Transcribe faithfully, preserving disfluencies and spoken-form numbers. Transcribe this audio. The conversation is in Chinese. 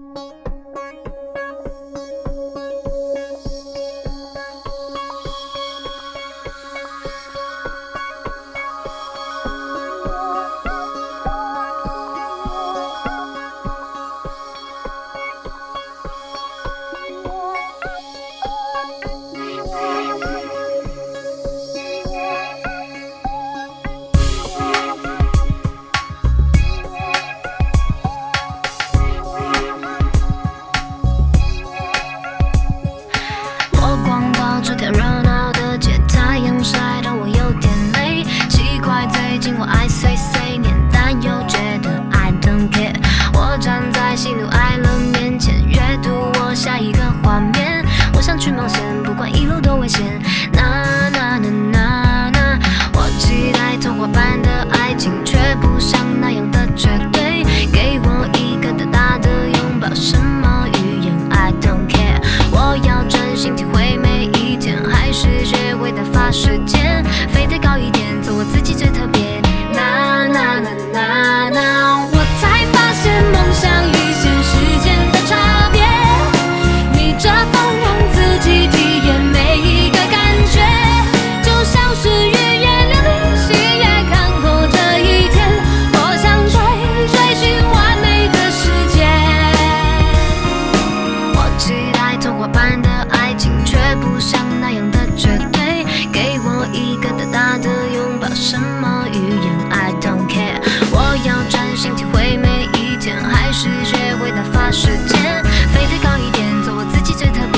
这条热闹的街，太阳晒得我有点累。奇怪，最近我爱碎碎念，但又觉得 I don't care。我站在喜怒哀乐面前，阅读我下一个画面。我想去冒险，不管一路多危险。那那那那那，我期待童话般的爱情，却不像那样的绝对。给我一个大大的拥抱，什么语言 I don't care。我要专心体会每一天，还是学会打发时间，飞得高一点，做我自己最特别。那那那那那，我才发现梦想与现实间的差别。逆着风让自己体验每一个感觉，就像是语言流离喜悦，看过这一天，我想追追寻完美的世界。我期待童话般的爱情，却不像那样的绝对。给我一个大大的拥抱，什么语言 I don't care。我要专心体会每一天，还是学会打发时间，飞得高一点，做我自己最特别。